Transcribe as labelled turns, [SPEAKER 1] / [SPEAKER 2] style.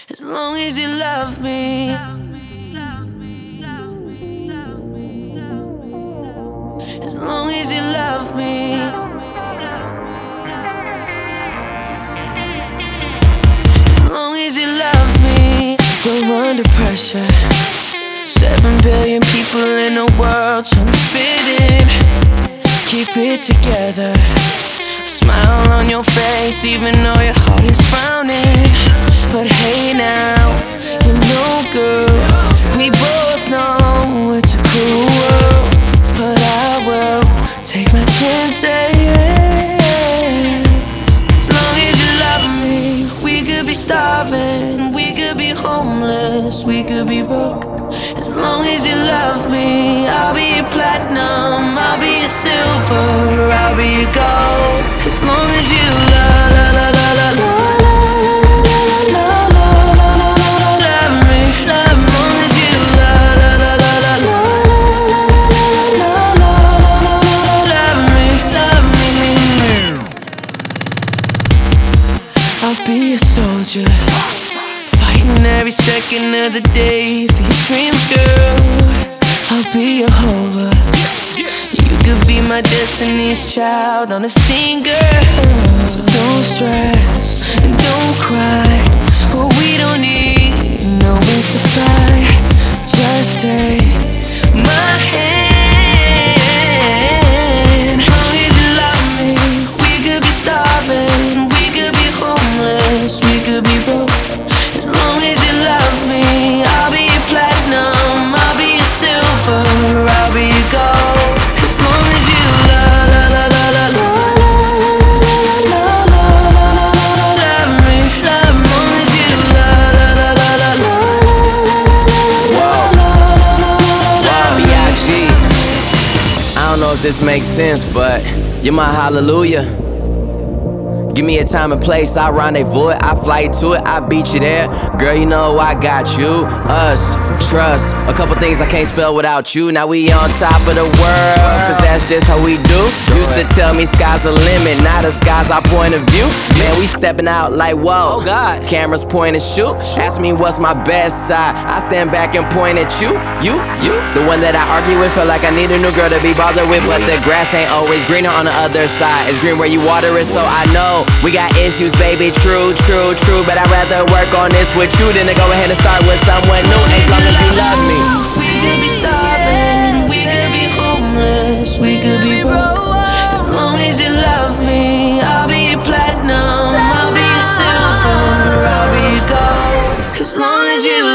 [SPEAKER 1] As long as you love me. As long as you love me. As long as you love me. We're under pressure. 7 billion people in the world trying to fit in. Keep it together. Smile on your face even though your heart is frowning. But hey now, you know girl, we both know it's a cruel world. But I will take my chances. As long as you love me. We could be starving, we could be homeless, we could be broke. As long as you love me, I'll be your platinum, I'll be your silver, I'll be your gold. As long as you love, la la la la la love me, love. As long as you love, la la la la love me, love me. I'll be a soldier, fighting every second of the day for your dreams, girl. I'll be your hover. You could be my destiny's child on a scene, girl. So don't stress and don't cry. What we don't need, no wings to fly. Just take my hand. As long as you love me, we could be starving, we could be homeless, we could be broke. As long as you love me, I'll be your platinum, I'll be your silver, I'll be your gold. As long as you love, la la la la la love me, love. As long as you love, la la la la la
[SPEAKER 2] B.I.G. I don't know if this makes sense, but you're my hallelujah. Give me a time and place, I rendezvous it, I fly to it, I beat you there. Girl, you know I got you, us, trust. A couple things I can't spell without you. Now we on top of the world, cause that's just how we do. Used to tell me sky's the limit, now the sky's our point of view. Man, we stepping out like whoa, God. Cameras point and shoot. Ask me what's my best side, I stand back and point at you. The one that I argue with, feel like I need a new girl to be bothered with. But the grass ain't always greener on the other side. It's green where you water it, so I know we got issues, baby, true. But I'd rather work on this with you than to go ahead and start with someone new. As long as you love me.
[SPEAKER 1] We could be starving, we could be homeless, we could be broke. As long as you love me, I'll be your platinum, I'll be your silver, I'll be your gold. As long as you